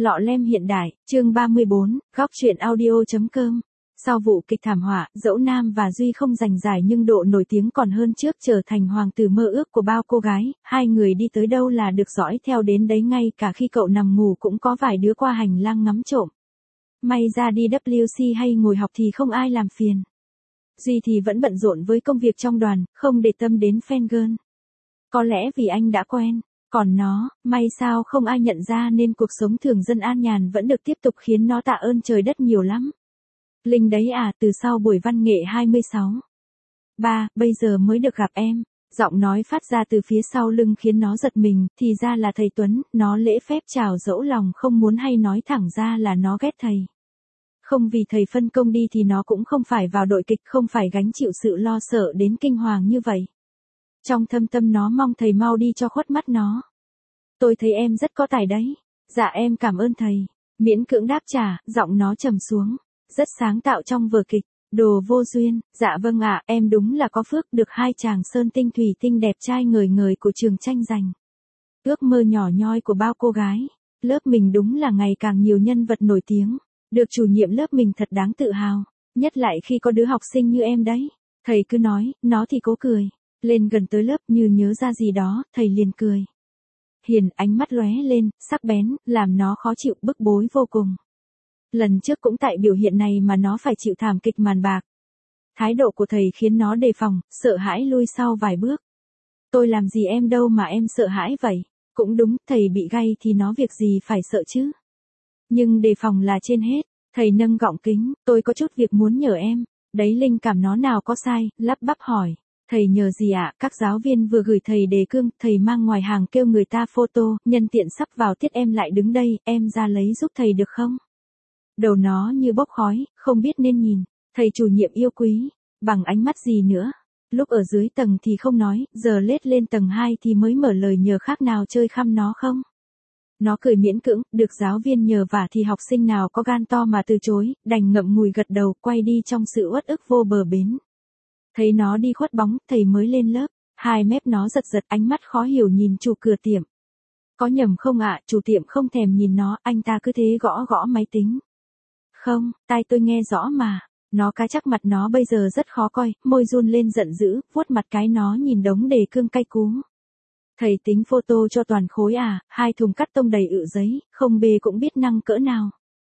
Lọ lem hiện đại, chương 34, góc truyện audio.com. Sau vụ kịch thảm họa, dẫu Nam và Duy không giành giải nhưng độ nổi tiếng còn hơn trước, trở thành hoàng tử mơ ước của bao cô gái, hai người đi tới đâu là được dõi theo đến đấy, ngay cả khi cậu nằm ngủ cũng có vài đứa qua hành lang ngắm trộm. May ra đi WC hay ngồi học thì không ai làm phiền. Duy thì vẫn bận rộn với công việc trong đoàn, không để tâm đến fan girl. Có lẽ vì anh đã quen. Còn nó, may sao không ai nhận ra nên cuộc sống thường dân an nhàn vẫn được tiếp tục, khiến nó tạ ơn trời đất nhiều lắm. Linh đấy à, từ sau buổi văn nghệ 26. Ba, bây giờ mới được gặp em. Giọng nói phát ra từ phía sau lưng khiến nó giật mình, thì ra là thầy Tuấn. Nó lễ phép chào dẫu lòng không muốn hay nói thẳng ra là nó ghét thầy. Không vì thầy phân công đi thì nó cũng không phải vào đội kịch, không phải gánh chịu sự lo sợ đến kinh hoàng như vậy. Trong thâm tâm nó mong thầy mau đi cho khuất mắt nó. Tôi thấy em rất có tài đấy. Dạ em cảm ơn thầy. Miễn cưỡng đáp trả, giọng nó trầm xuống. Rất sáng tạo trong vở kịch. Đồ vô duyên. Dạ vâng ạ, em đúng là có phước được hai chàng sơn tinh thủy tinh đẹp trai ngời ngời của trường tranh giành. Ước mơ nhỏ nhoi của bao cô gái. Lớp mình đúng là ngày càng nhiều nhân vật nổi tiếng. Được chủ nhiệm lớp mình thật đáng tự hào. Nhất lại khi có đứa học sinh như em đấy. Thầy cứ nói, nó thì cố cười. Lên gần tới lớp như nhớ ra gì đó, thầy liền cười. Hiền, ánh mắt lóe lên, sắc bén, làm nó khó chịu, bức bối vô cùng. Lần trước cũng tại biểu hiện này mà nó phải chịu thảm kịch màn bạc. Thái độ của thầy khiến nó đề phòng, sợ hãi lui sau vài bước. Tôi làm gì em đâu mà em sợ hãi vậy. Cũng đúng, thầy bị gay thì nó việc gì phải sợ chứ. Nhưng đề phòng là trên hết. Thầy nâng gọng kính, tôi có chút việc muốn nhờ em. Đấy linh cảm nó nào có sai, lắp bắp hỏi. Thầy nhờ gì ạ? Các giáo viên vừa gửi thầy đề cương, thầy mang ngoài hàng kêu người ta photo, nhân tiện sắp vào tiết em lại đứng đây, em ra lấy giúp thầy được không? Đầu nó như bốc khói, không biết nên nhìn. Thầy chủ nhiệm yêu quý, bằng ánh mắt gì nữa? Lúc ở dưới tầng thì không nói, giờ lết lên tầng 2 thì mới mở lời nhờ, khác nào chơi khăm nó không? Nó cười miễn cưỡng, được giáo viên nhờ vả thì học sinh nào có gan to mà từ chối, đành ngậm ngùi gật đầu, quay đi trong sự uất ức vô bờ bến. Thấy nó đi khuất bóng, thầy mới lên lớp, hai mép nó giật giật, ánh mắt khó hiểu nhìn chủ cửa tiệm. Có nhầm không ạ? Chủ tiệm không thèm nhìn nó, anh ta cứ thế gõ gõ máy tính. Không, tai tôi nghe rõ mà. Nó cá chắc mặt nó bây giờ rất khó coi, môi run lên giận dữ, vuốt mặt cái nó nhìn đống đề cương cay cú. Thầy tính photo cho toàn khối à? 2 thùng cắt tông đầy ự giấy, không bê cũng biết năng cỡ nào.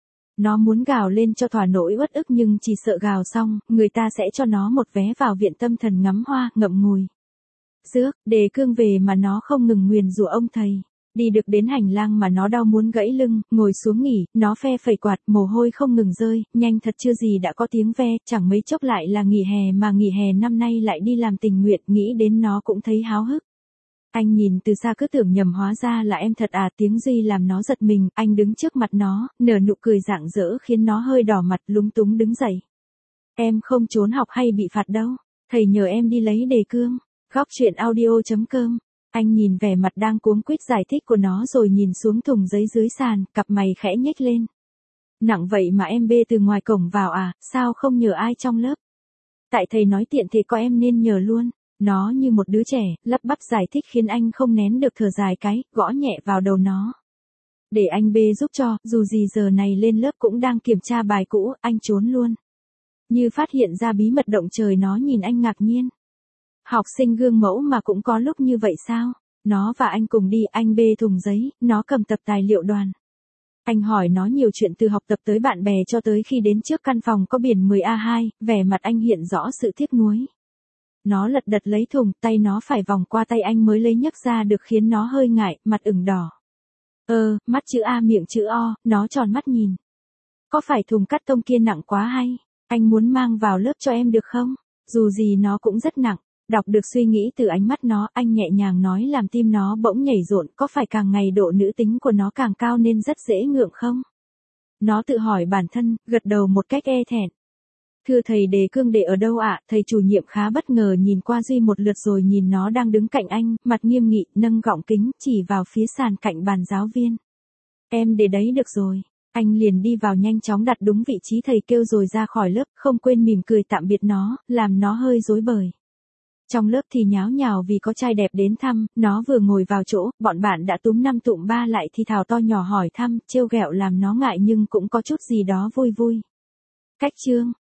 Nó muốn gào lên cho thỏa nỗi uất ức nhưng chỉ sợ gào xong, người ta sẽ cho nó một vé vào viện tâm thần ngắm hoa, ngậm ngùi. Rước, đề cương về mà nó không ngừng nguyền rủa ông thầy. Đi được đến hành lang mà nó đau muốn gãy lưng, ngồi xuống nghỉ, nó phe phẩy quạt, mồ hôi không ngừng rơi, nhanh thật chưa gì đã có tiếng ve, chẳng mấy chốc lại là nghỉ hè, mà nghỉ hè năm nay lại đi làm tình nguyện, nghĩ đến nó cũng thấy háo hức. Anh nhìn từ xa cứ tưởng nhầm, hóa ra là em thật à. Tiếng Duy làm nó giật mình, anh đứng trước mặt nó, nở nụ cười rạng rỡ khiến nó hơi đỏ mặt, lúng túng đứng dậy. Em không trốn học hay bị phạt đâu, thầy nhờ em đi lấy đề cương. Góc truyện audio.com. Anh nhìn vẻ mặt đang cuống quýt giải thích của nó rồi nhìn xuống thùng giấy dưới sàn, cặp mày khẽ nhếch lên. Nặng vậy mà em bê từ ngoài cổng vào à, sao không nhờ ai trong lớp? Tại thầy nói tiện thì có em nên nhờ luôn. Nó như một đứa trẻ, lắp bắp giải thích khiến anh không nén được thở dài cái, gõ nhẹ vào đầu nó. Để anh bê giúp cho, dù gì giờ này lên lớp cũng đang kiểm tra bài cũ, anh trốn luôn. Như phát hiện ra bí mật động trời, nó nhìn anh ngạc nhiên. Học sinh gương mẫu mà cũng có lúc như vậy sao? Nó và anh cùng đi, anh bê thùng giấy, nó cầm tập tài liệu đoàn. Anh hỏi nó nhiều chuyện từ học tập tới bạn bè cho tới khi đến trước căn phòng có biển 10A2, vẻ mặt anh hiện rõ sự tiếc nuối. Nó lật đật lấy thùng, tay nó phải vòng qua tay anh mới lấy nhấc ra được, khiến nó hơi ngại, mặt ửng đỏ. Mắt chữ A miệng chữ O, nó tròn mắt nhìn. Có phải thùng cắt tông kia nặng quá hay? Anh muốn mang vào lớp cho em được không? Dù gì nó cũng rất nặng. Đọc được suy nghĩ từ ánh mắt nó, anh nhẹ nhàng nói làm tim nó bỗng nhảy rộn, có phải càng ngày độ nữ tính của nó càng cao nên rất dễ ngượng không? Nó tự hỏi bản thân, gật đầu một cách e thẹn. Thưa thầy, đề cương để ở đâu ạ? Thầy chủ nhiệm khá bất ngờ nhìn qua Duy một lượt rồi nhìn nó đang đứng cạnh anh, mặt nghiêm nghị, nâng gọng kính, chỉ vào phía sàn cạnh bàn giáo viên. Em để đấy được rồi. Anh liền đi vào nhanh chóng đặt đúng vị trí thầy kêu rồi ra khỏi lớp, không quên mỉm cười tạm biệt nó, làm nó hơi rối bời. Trong lớp thì nháo nhào vì có trai đẹp đến thăm, nó vừa ngồi vào chỗ, bọn bạn đã túm năm tụm ba lại thì thào to nhỏ hỏi thăm, trêu ghẹo làm nó ngại nhưng cũng có chút gì đó vui vui. Cách chương